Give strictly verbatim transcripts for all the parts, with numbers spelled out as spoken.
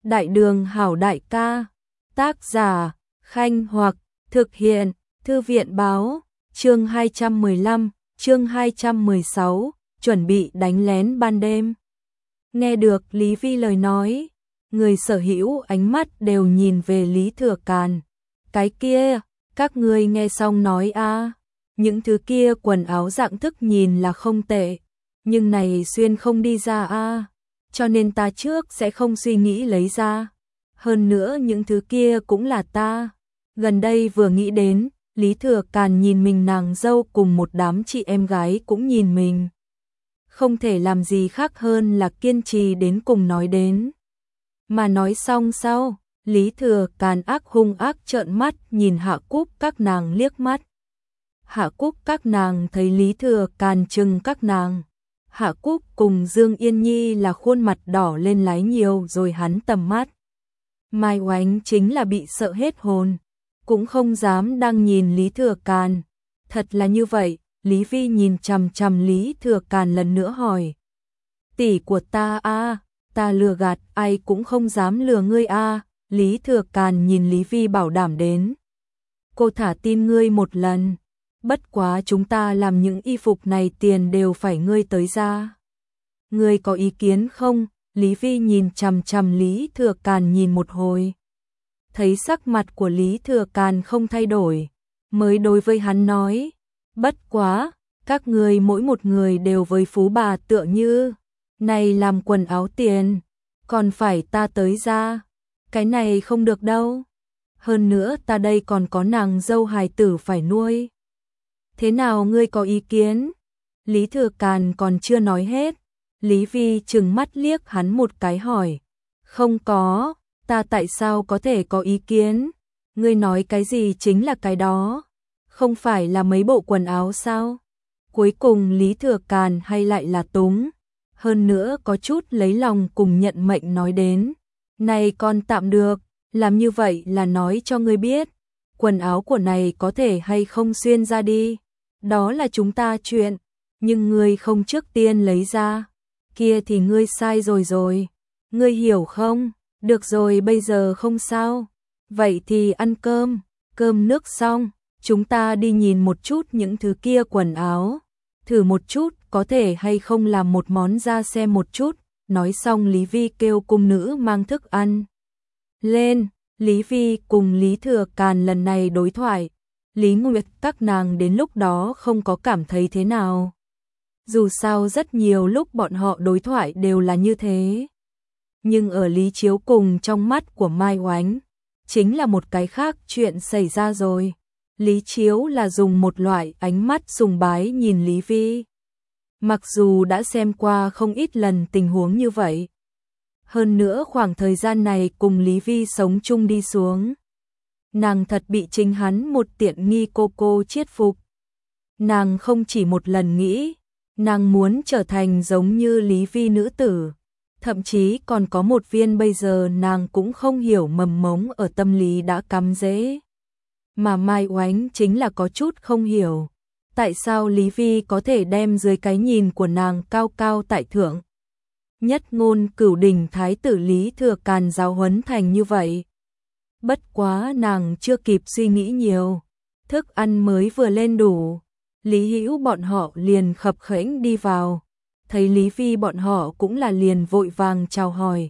Đại đường hảo đại ca, tác giả, Khanh Hoặc, thực hiện, Thư viện báo, chương hai trăm mười lăm, chương hai trăm mười sáu, chuẩn bị đánh lén ban đêm. Nghe được Lý Vi lời nói, người sở hữu ánh mắt đều nhìn về Lý Thừa Càn. Cái kia, các ngươi nghe xong nói a, những thứ kia quần áo dạng thức nhìn là không tệ, nhưng này xuyên không đi ra a, cho nên ta trước sẽ không suy nghĩ lấy ra. Hơn nữa những thứ kia cũng là ta. Gần đây vừa nghĩ đến, Lý Thừa Càn nhìn mình nàng dâu cùng một đám chị em gái cũng nhìn mình. Không thể làm gì khác hơn là kiên trì đến cùng nói đến. Mà nói xong sau, Lý Thừa Càn ác hung ác trợn mắt nhìn Hạ Cúc các nàng liếc mắt. Hạ Cúc các nàng thấy Lý Thừa Càn trừng các nàng. Hạ Cúc cùng Dương Yên Nhi là khuôn mặt đỏ lên lái nhiều rồi hắn tầm mắt. Mai Oánh chính là bị sợ hết hồn, cũng không dám đang nhìn Lý Thừa Càn. Thật là như vậy, Lý Vi nhìn chằm chằm Lý Thừa Càn lần nữa hỏi. Tỷ của ta a, ta lừa gạt ai cũng không dám lừa ngươi a. Lý Thừa Càn nhìn Lý Vi bảo đảm đến. Cô thả tin ngươi một lần. Bất quá chúng ta làm những y phục này tiền đều phải ngươi tới ra. Ngươi có ý kiến không? Lý Vi nhìn chằm chằm Lý Thừa Càn nhìn một hồi. Thấy sắc mặt của Lý Thừa Càn không thay đổi, mới đối với hắn nói. Bất quá, các ngươi mỗi một người đều với phú bà tựa như. Này làm quần áo tiền, còn phải ta tới ra. Cái này không được đâu. Hơn nữa ta đây còn có nàng dâu hài tử phải nuôi. Thế nào ngươi có ý kiến? Lý Thừa Càn còn chưa nói hết. Lý Vi trừng mắt liếc hắn một cái hỏi. Không có, ta tại sao có thể có ý kiến? Ngươi nói cái gì chính là cái đó. Không phải là mấy bộ quần áo sao? Cuối cùng Lý Thừa Càn hay lại là túng. Hơn nữa có chút lấy lòng cùng nhận mệnh nói đến. Này con tạm được, làm như vậy là nói cho ngươi biết. Quần áo của này có thể hay không xuyên ra đi. Đó là chúng ta chuyện. Nhưng ngươi không trước tiên lấy ra. Kia thì ngươi sai rồi rồi. Ngươi hiểu không? Được rồi bây giờ không sao. Vậy thì ăn cơm. Cơm nước xong. Chúng ta đi nhìn một chút những thứ kia quần áo. Thử một chút có thể hay không làm một món ra xem một chút. Nói xong Lý Vi kêu cung nữ mang thức ăn lên. Lý Vi cùng Lý Thừa Càn lần này đối thoại. Lý Nguyệt các nàng đến lúc đó không có cảm thấy thế nào. Dù sao rất nhiều lúc bọn họ đối thoại đều là như thế. Nhưng ở Lý Chiếu cùng trong mắt của Mai Oánh, chính là một cái khác chuyện xảy ra rồi. Lý Chiếu là dùng một loại ánh mắt sùng bái nhìn Lý Vi. Mặc dù đã xem qua không ít lần tình huống như vậy. Hơn nữa khoảng thời gian này cùng Lý Vi sống chung đi xuống. Nàng thật bị chính hắn một tiện nghi cô cô chiết phục. Nàng không chỉ một lần nghĩ, nàng muốn trở thành giống như Lý Vi nữ tử. Thậm chí còn có một viên bây giờ nàng cũng không hiểu mầm mống ở tâm lý đã cắm rễ. Mà Mai Oánh chính là có chút không hiểu. Tại sao Lý Vi có thể đem dưới cái nhìn của nàng cao cao tại thượng. Nhất ngôn cửu đỉnh thái tử Lý Thừa Càn giáo huấn thành như vậy. Bất quá nàng chưa kịp suy nghĩ nhiều. Thức ăn mới vừa lên đủ. Lý Hữu bọn họ liền khập khểnh đi vào. Thấy Lý Vi bọn họ cũng là liền vội vàng chào hỏi.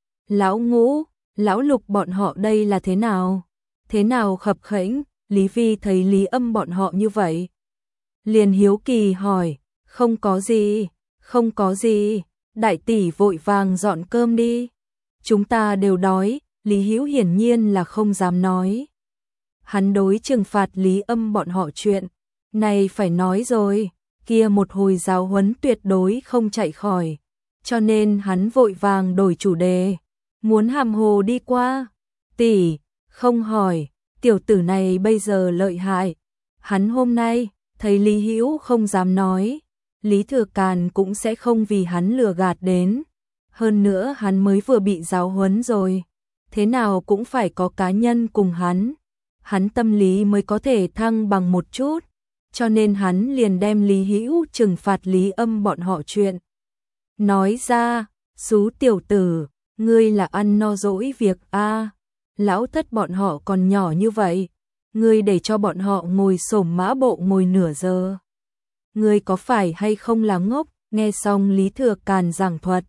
Lão Ngũ, Lão Lục bọn họ đây là thế nào? Thế nào khập khểnh? Lý Vi thấy Lý Âm bọn họ như vậy. Liền hiếu kỳ hỏi. Không có gì, không có gì. Đại tỷ vội vàng dọn cơm đi. Chúng ta đều đói. Lý Hữu hiển nhiên là không dám nói. Hắn đối trừng phạt Lý Âm bọn họ chuyện. Này phải nói rồi. Kia một hồi giáo huấn tuyệt đối không chạy khỏi. Cho nên hắn vội vàng đổi chủ đề. Muốn hàm hồ đi qua. Tỷ, không hỏi. Tiểu tử này bây giờ lợi hại. Hắn hôm nay, thấy Lý Hữu không dám nói. Lý Thừa Càn cũng sẽ không vì hắn lừa gạt đến. Hơn nữa hắn mới vừa bị giáo huấn rồi. Thế nào cũng phải có cá nhân cùng hắn. Hắn tâm lý mới có thể thăng bằng một chút. Cho nên hắn liền đem Lý Hữu trừng phạt Lý Âm bọn họ chuyện. Nói ra, xú tiểu tử, ngươi là ăn no dỗi việc a, lão thất bọn họ còn nhỏ như vậy, ngươi để cho bọn họ ngồi xổm mã bộ ngồi nửa giờ. Ngươi có phải hay không là ngốc? Nghe xong Lý Thừa Càn giảng thuật,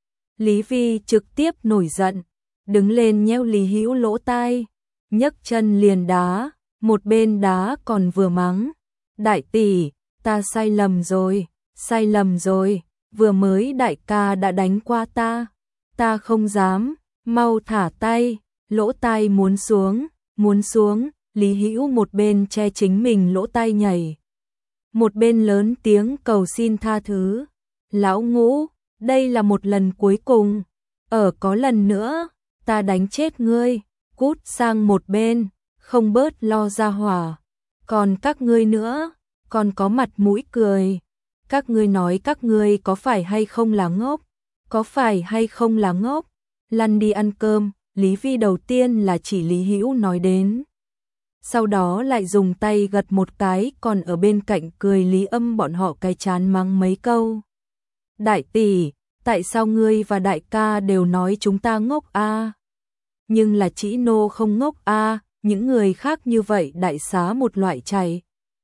Lý Vi trực tiếp nổi giận, đứng lên nhéo Lý Hữu lỗ tai, nhấc chân liền đá, một bên đá còn vừa mắng, đại tỷ, ta sai lầm rồi, sai lầm rồi, vừa mới đại ca đã đánh qua ta, ta không dám, mau thả tay, lỗ tai muốn xuống, muốn xuống, Lý Hữu một bên che chính mình lỗ tai nhảy, một bên lớn tiếng cầu xin tha thứ, lão Ngũ, đây là một lần cuối cùng, ở có lần nữa, ta đánh chết ngươi, cút sang một bên, không bớt lo ra hỏa, còn các ngươi nữa, còn có mặt mũi cười, các ngươi nói các ngươi có phải hay không là ngốc, có phải hay không là ngốc, lăn đi ăn cơm. Lý Vi đầu tiên là chỉ Lý Hữu nói đến, sau đó lại dùng tay gật một cái, còn ở bên cạnh cười Lý Âm bọn họ cái chán mắng mấy câu. Đại tỷ, tại sao ngươi và đại ca đều nói chúng ta ngốc a? Nhưng là chỉ nô không ngốc a, những người khác như vậy đại xá một loại chảy.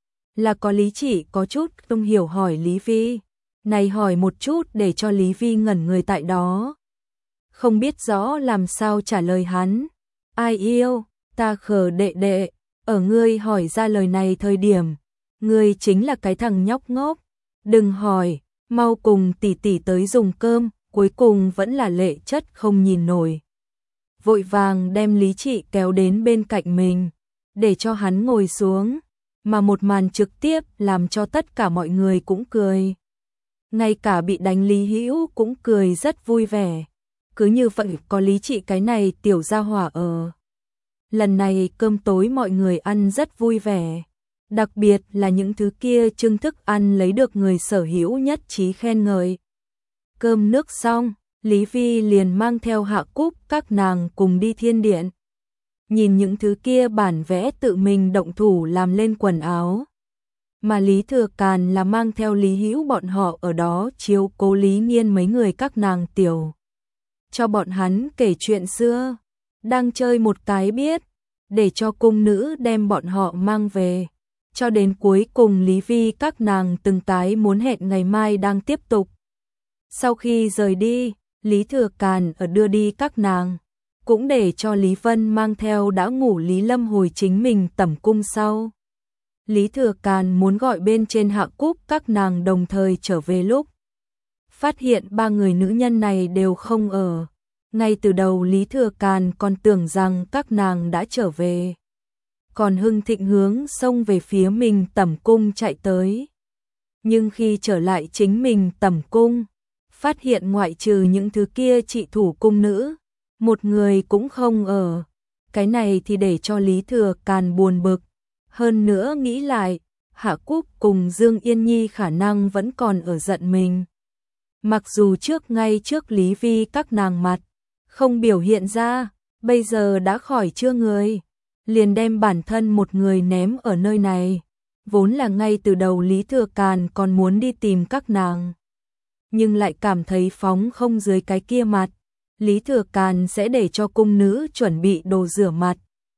Là có Lý Chỉ có chút không hiểu hỏi Lý Vi, này hỏi một chút để cho Lý Vi ngẩn người tại đó. Không biết rõ làm sao trả lời hắn. Ai yêu, ta khờ đệ đệ, ở ngươi hỏi ra lời này thời điểm, ngươi chính là cái thằng nhóc ngốc. Đừng hỏi, mau cùng tỷ tỷ tới dùng cơm, cuối cùng vẫn là Lệ Chất không nhìn nổi. Vội vàng đem Lý Trị kéo đến bên cạnh mình, để cho hắn ngồi xuống, mà một màn trực tiếp làm cho tất cả mọi người cũng cười. Ngay cả bị đánh Lý Hữu cũng cười rất vui vẻ. Cứ như vậy có Lý Trị cái này tiểu gia hỏa ở. Lần này cơm tối mọi người ăn rất vui vẻ. Đặc biệt là những thứ kia trưng thức ăn lấy được người sở hữu nhất trí khen ngợi. Cơm nước xong, Lý Vi liền mang theo Hạ Cúc các nàng cùng đi thiên điện. Nhìn những thứ kia bản vẽ tự mình động thủ làm lên quần áo. Mà Lý Thừa Càn là mang theo Lý Hữu bọn họ ở đó chiếu cố Lý Nghiên mấy người các nàng tiểu. Cho bọn hắn kể chuyện xưa, đang chơi một cái biết, để cho cung nữ đem bọn họ mang về. Cho đến cuối cùng Lý Vi các nàng từng cái muốn hẹn ngày mai đang tiếp tục. Sau khi rời đi, Lý Thừa Càn ở đưa đi các nàng, cũng để cho Lý Vân mang theo đã ngủ Lý Lâm hồi chính mình tẩm cung sau. Lý Thừa Càn muốn gọi bên trên Hạ Cúc các nàng đồng thời trở về lúc. Phát hiện ba người nữ nhân này đều không ở. Ngay từ đầu Lý Thừa Càn còn tưởng rằng các nàng đã trở về. Còn Hưng Thịnh hướng xông về phía mình tẩm cung chạy tới. Nhưng khi trở lại chính mình tẩm cung, phát hiện ngoại trừ những thứ kia trị thủ cung nữ, một người cũng không ở. Cái này thì để cho Lý Thừa Càn buồn bực. Hơn nữa nghĩ lại, Hạ Cúc cùng Dương Yên Nhi khả năng vẫn còn ở giận mình. Mặc dù trước ngay trước Lý Vi các nàng mặt, không biểu hiện ra, bây giờ đã khỏi chưa người, liền đem bản thân một người ném ở nơi này. Vốn là ngay từ đầu Lý Thừa Càn còn muốn đi tìm các nàng, nhưng lại cảm thấy phóng không dưới cái kia mặt. Lý Thừa Càn sẽ để cho cung nữ chuẩn bị đồ rửa mặt.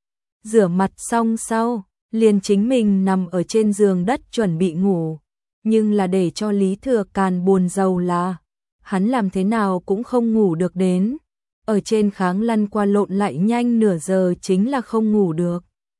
Rửa mặt xong sau, liền chính mình nằm ở trên giường đất chuẩn bị ngủ. Nhưng là để cho Lý Thừa Càn buồn rầu là, hắn làm thế nào cũng không ngủ được đến. Ở trên kháng lăn qua lộn lại nhanh nửa giờ chính là không ngủ được.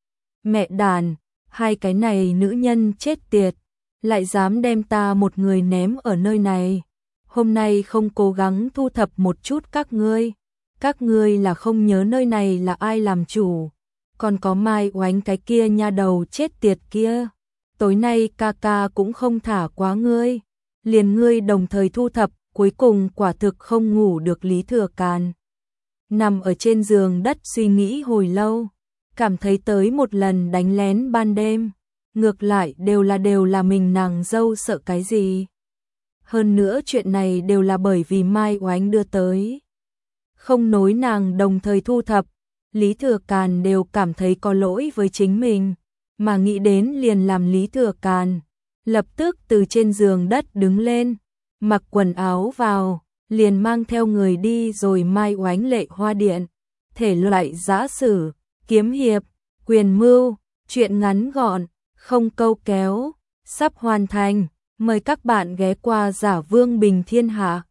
Mẹ đàn, hai cái này nữ nhân chết tiệt, lại dám đem ta một người ném ở nơi này. Hôm nay không cố gắng thu thập một chút các ngươi. Các ngươi là không nhớ nơi này là ai làm chủ. Còn có Mai Oánh cái kia nha đầu chết tiệt kia. Tối nay ca ca cũng không thả quá ngươi. Liền ngươi đồng thời thu thập, cuối cùng quả thực không ngủ được. Lý Thừa Càn nằm ở trên giường đất suy nghĩ hồi lâu, cảm thấy tới một lần đánh lén ban đêm, ngược lại đều là đều là mình nàng dâu sợ cái gì. Hơn nữa chuyện này đều là bởi vì Mai Oánh đưa tới. Không nối nàng đồng thời thu thập, Lý Thừa Càn đều cảm thấy có lỗi với chính mình, mà nghĩ đến liền làm Lý Thừa Càn lập tức từ trên giường đất đứng lên, mặc quần áo vào, liền mang theo người đi rồi mai oánh lệ hoa điện. Thể loại giã sử, kiếm hiệp, quyền mưu, truyện ngắn gọn, không câu kéo, sắp hoàn thành. Mời các bạn ghé qua Giả Vương Bình Thiên Hạ.